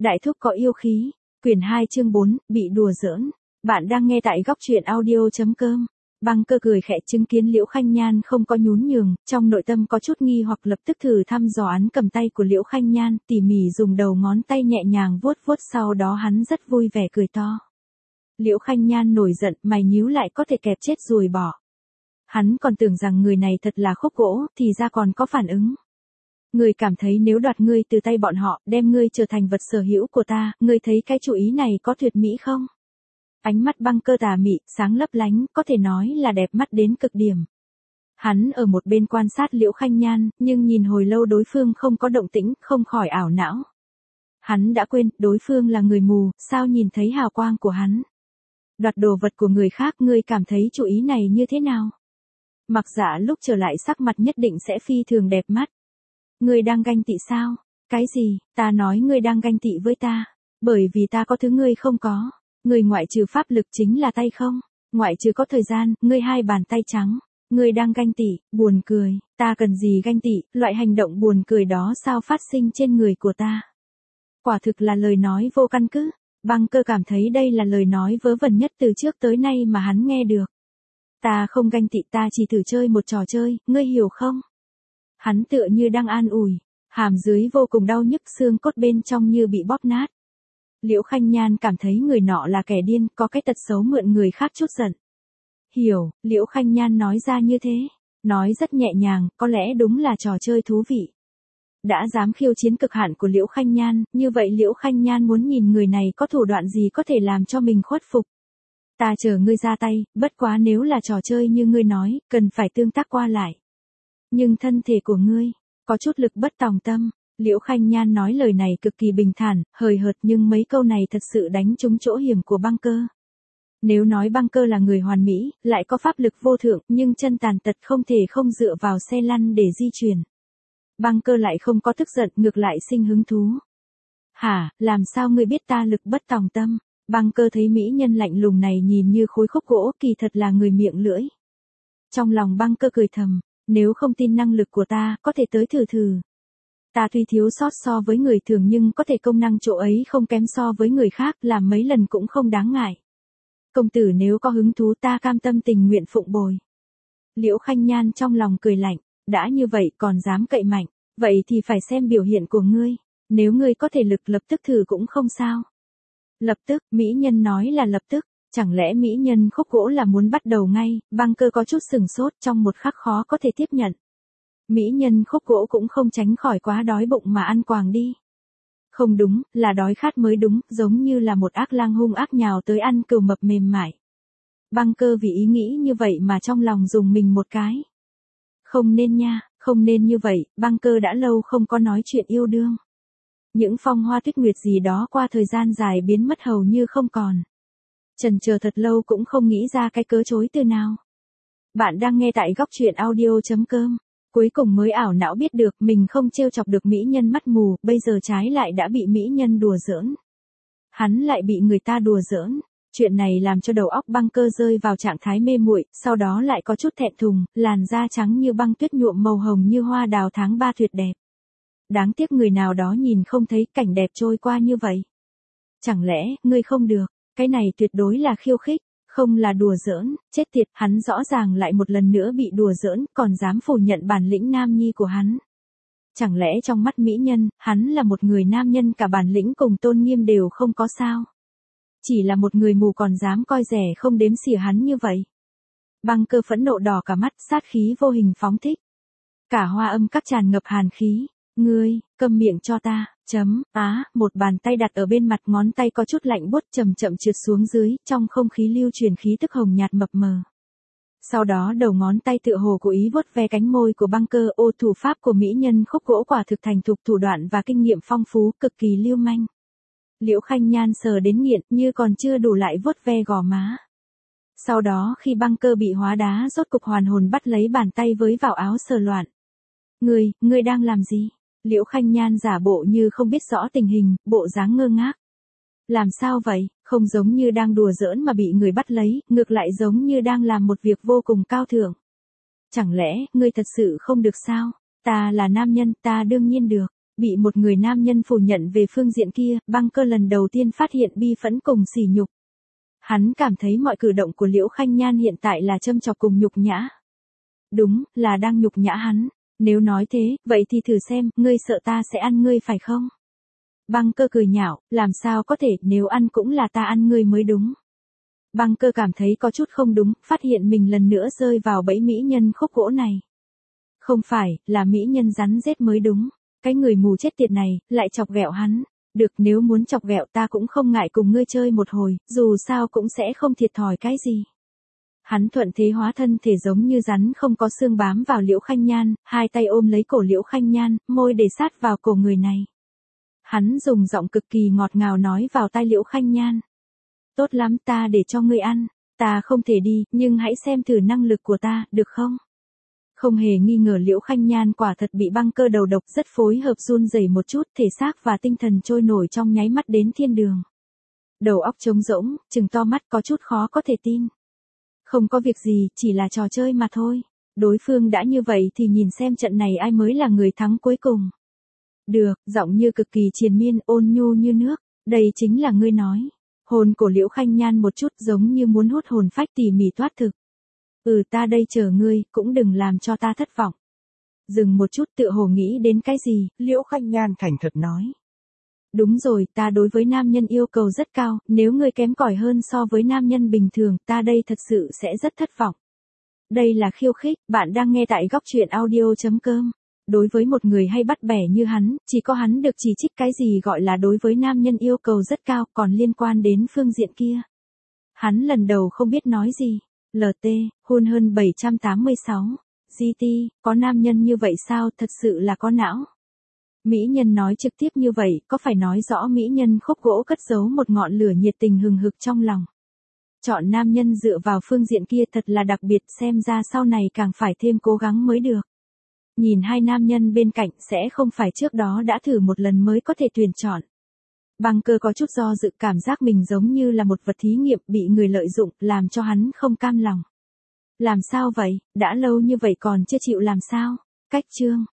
Đại thúc có yêu khí, quyển 2 chương 4, bị đùa giỡn. Bạn đang nghe tại góc truyện audio.com. Băng Cơ cười khẽ chứng kiến Liễu Khanh Nhan không có nhún nhường, trong nội tâm có chút nghi hoặc lập tức thử thăm dò ấn cầm tay của Liễu Khanh Nhan, tỉ mỉ dùng đầu ngón tay nhẹ nhàng vuốt vuốt, sau đó hắn rất vui vẻ cười to. Liễu Khanh Nhan nổi giận, mày nhíu lại, có thể kẹp chết ruồi bỏ. Hắn còn tưởng rằng người này thật là khúc gỗ, thì ra còn có phản ứng. Ngươi cảm thấy nếu đoạt ngươi từ tay bọn họ, đem ngươi trở thành vật sở hữu của ta, ngươi thấy cái chủ ý này có tuyệt mỹ không? Ánh mắt Băng Cơ tà mị, sáng lấp lánh, có thể nói là đẹp mắt đến cực điểm. Hắn ở một bên quan sát Liễu Khanh Nhan, nhưng nhìn hồi lâu đối phương không có động tĩnh, không khỏi ảo não. Hắn đã quên, đối phương là người mù, sao nhìn thấy hào quang của hắn? Đoạt đồ vật của người khác, ngươi cảm thấy chủ ý này như thế nào? Mặc Dạ lúc trở lại sắc mặt nhất định sẽ phi thường đẹp mắt. Ngươi đang ganh tị sao? Cái gì? Ta nói ngươi đang ganh tị với ta. Bởi vì ta có thứ ngươi không có. Ngươi ngoại trừ pháp lực chính là tay không. Ngoại trừ có thời gian, ngươi hai bàn tay trắng. Ngươi đang ganh tị, buồn cười. Ta cần gì ganh tị, loại hành động buồn cười đó sao phát sinh trên người của ta? Quả thực là lời nói vô căn cứ. Băng Cơ cảm thấy đây là lời nói vớ vẩn nhất từ trước tới nay mà hắn nghe được. Ta không ganh tị, ta chỉ thử chơi một trò chơi, ngươi hiểu không? Hắn tựa như đang an ủi, hàm dưới vô cùng đau nhức, xương cốt bên trong như bị bóp nát. Liễu Khanh Nhan cảm thấy người nọ là kẻ điên, có cái tật xấu mượn người khác chút giận. Hiểu, Liễu Khanh Nhan nói ra như thế, nói rất nhẹ nhàng, có lẽ đúng là trò chơi thú vị. Đã dám khiêu chiến cực hạn của Liễu Khanh Nhan, như vậy Liễu Khanh Nhan muốn nhìn người này có thủ đoạn gì có thể làm cho mình khuất phục. Ta chờ ngươi ra tay, bất quá nếu là trò chơi như ngươi nói, cần phải tương tác qua lại. Nhưng thân thể của ngươi, có chút lực bất tòng tâm. Liễu Khanh Nhan nói lời này cực kỳ bình thản, hời hợt, nhưng mấy câu này thật sự đánh trúng chỗ hiểm của Băng Cơ. Nếu nói Băng Cơ là người hoàn mỹ, lại có pháp lực vô thượng, nhưng chân tàn tật không thể không dựa vào xe lăn để di chuyển. Băng Cơ lại không có tức giận, ngược lại sinh hứng thú. Hả, làm sao ngươi biết ta lực bất tòng tâm? Băng Cơ thấy mỹ nhân lạnh lùng này nhìn như khối khúc gỗ, kỳ thật là người miệng lưỡi. Trong lòng Băng Cơ cười thầm. Nếu không tin năng lực của ta, có thể tới thử thử. Ta tuy thiếu sót so với người thường nhưng có thể công năng chỗ ấy không kém so với người khác, làm mấy lần cũng không đáng ngại. Công tử nếu có hứng thú ta cam tâm tình nguyện phụng bồi. Liễu Khanh Nhan trong lòng cười lạnh, đã như vậy còn dám cậy mạnh, vậy thì phải xem biểu hiện của ngươi, nếu ngươi có thể lực lập tức thử cũng không sao. Lập tức, mỹ nhân nói là lập tức. Chẳng lẽ mỹ nhân khúc gỗ là muốn bắt đầu ngay? Băng Cơ có chút sừng sốt, trong một khắc khó có thể tiếp nhận. Mỹ nhân khúc gỗ cũng không tránh khỏi quá đói bụng mà ăn quàng đi. Không đúng, là đói khát mới đúng, giống như là một ác lang hung ác nhào tới ăn cừu mập mềm mại. Băng Cơ vì ý nghĩ như vậy mà trong lòng dùng mình một cái. Không nên nha, không nên như vậy, Băng Cơ đã lâu không có nói chuyện yêu đương. Những phong hoa tuyết nguyệt gì đó qua thời gian dài biến mất hầu như không còn. Chần chờ thật lâu cũng không nghĩ ra cái cớ chối từ nào. Bạn đang nghe tại góc truyện audio.com. Cuối cùng mới ảo não biết được mình không trêu chọc được mỹ nhân mắt mù, bây giờ trái lại đã bị mỹ nhân đùa giỡn. Hắn lại bị người ta đùa giỡn. Chuyện này làm cho đầu óc Băng Cơ rơi vào trạng thái mê muội, sau đó lại có chút thẹn thùng, làn da trắng như băng tuyết nhuộm màu hồng như hoa đào tháng 3 tuyệt đẹp. Đáng tiếc người nào đó nhìn không thấy cảnh đẹp trôi qua như vậy. Chẳng lẽ, ngươi không được? Cái này tuyệt đối là khiêu khích, không là đùa giỡn, chết tiệt, hắn rõ ràng lại một lần nữa bị đùa giỡn, còn dám phủ nhận bản lĩnh nam nhi của hắn. Chẳng lẽ trong mắt mỹ nhân, hắn là một người nam nhân cả bản lĩnh cùng tôn nghiêm đều không có sao? Chỉ là một người mù còn dám coi rẻ không đếm xỉa hắn như vậy. Băng Cơ phẫn nộ đỏ cả mắt, sát khí vô hình phóng thích. Cả hoa âm các tràn ngập hàn khí. Ngươi, câm miệng cho ta. Một bàn tay đặt ở bên mặt, ngón tay có chút lạnh buốt, chậm chậm trượt xuống dưới, trong không khí lưu truyền khí tức hồng nhạt mập mờ. Sau đó đầu ngón tay tựa hồ cố ý vuốt ve cánh môi của Băng Cơ, ô thủ pháp của mỹ nhân khúc gỗ quả thực thành thục, thủ đoạn và kinh nghiệm phong phú, cực kỳ lưu manh. Liễu Khanh Nhan sờ đến nghiện, như còn chưa đủ lại vuốt ve gò má. Sau đó khi Băng Cơ bị hóa đá rốt cục hoàn hồn bắt lấy bàn tay với vào áo sờ loạn. Ngươi đang làm gì? Liễu Khanh Nhan giả bộ như không biết rõ tình hình, bộ dáng ngơ ngác. Làm sao vậy, không giống như đang đùa giỡn mà bị người bắt lấy, ngược lại giống như đang làm một việc vô cùng cao thượng. Chẳng lẽ, ngươi thật sự không được sao? Ta là nam nhân, ta đương nhiên được. Bị một người nam nhân phủ nhận về phương diện kia, băng cơ lần đầu tiên phát hiện bi phẫn cùng sỉ nhục. Hắn cảm thấy mọi cử động của Liễu Khanh Nhan hiện tại là châm chọc cùng nhục nhã. Đúng, là đang nhục nhã hắn. Nếu nói thế, vậy thì thử xem, ngươi sợ ta sẽ ăn ngươi phải không? Băng cơ cười nhạo, làm sao có thể, nếu ăn cũng là ta ăn ngươi mới đúng. Băng cơ cảm thấy có chút không đúng, phát hiện mình lần nữa rơi vào bẫy mỹ nhân khúc gỗ này. Không phải, là mỹ nhân rắn rết mới đúng. Cái người mù chết tiệt này, lại chọc ghẹo hắn. Được, nếu muốn chọc ghẹo ta cũng không ngại cùng ngươi chơi một hồi, dù sao cũng sẽ không thiệt thòi cái gì. Hắn thuận thế hóa thân thể giống như rắn không có xương bám vào Liễu Khanh Nhan, hai tay ôm lấy cổ Liễu Khanh Nhan, môi để sát vào cổ người này. Hắn dùng giọng cực kỳ ngọt ngào nói vào tai Liễu Khanh Nhan. Tốt lắm, ta để cho ngươi ăn, ta không thể đi, nhưng hãy xem thử năng lực của ta, được không? Không hề nghi ngờ Liễu Khanh Nhan quả thật bị băng cơ đầu độc, rất phối hợp run rẩy một chút, thể xác và tinh thần trôi nổi trong nháy mắt đến thiên đường. Đầu óc trống rỗng, trừng to mắt có chút khó có thể tin. Không có việc gì, chỉ là trò chơi mà thôi. Đối phương đã như vậy thì nhìn xem trận này ai mới là người thắng cuối cùng. Được, giọng như cực kỳ triền miên, ôn nhu như nước. Đây chính là ngươi nói. Hồn của Liễu Khanh Nhan một chút giống như muốn hút hồn phách tỉ mỉ thoát thực. Ta đây chờ ngươi, cũng đừng làm cho ta thất vọng. Dừng một chút tựa hồ nghĩ đến cái gì, Liễu Khanh Nhan thành thật nói. Đúng rồi, ta đối với nam nhân yêu cầu rất cao, nếu ngươi kém cỏi hơn so với nam nhân bình thường, ta đây thật sự sẽ rất thất vọng. Đây là khiêu khích, bạn đang nghe tại góc truyện audio.com. Đối với một người hay bắt bẻ như hắn, chỉ có hắn được chỉ trích cái gì gọi là đối với nam nhân yêu cầu rất cao, còn liên quan đến phương diện kia. Hắn lần đầu không biết nói gì. LT, hôn hơn 786. GT, có nam nhân như vậy sao, thật sự là có não. Mỹ nhân nói trực tiếp như vậy, có phải nói rõ mỹ nhân khúc gỗ cất giấu một ngọn lửa nhiệt tình hừng hực trong lòng. Chọn nam nhân dựa vào phương diện kia thật là đặc biệt, xem ra sau này càng phải thêm cố gắng mới được. Nhìn hai nam nhân bên cạnh sẽ không phải trước đó đã thử một lần mới có thể tuyển chọn. Băng cơ có chút do dự, cảm giác mình giống như là một vật thí nghiệm bị người lợi dụng, làm cho hắn không cam lòng. Làm sao vậy, đã lâu như vậy còn chưa chịu làm sao? Cách chương.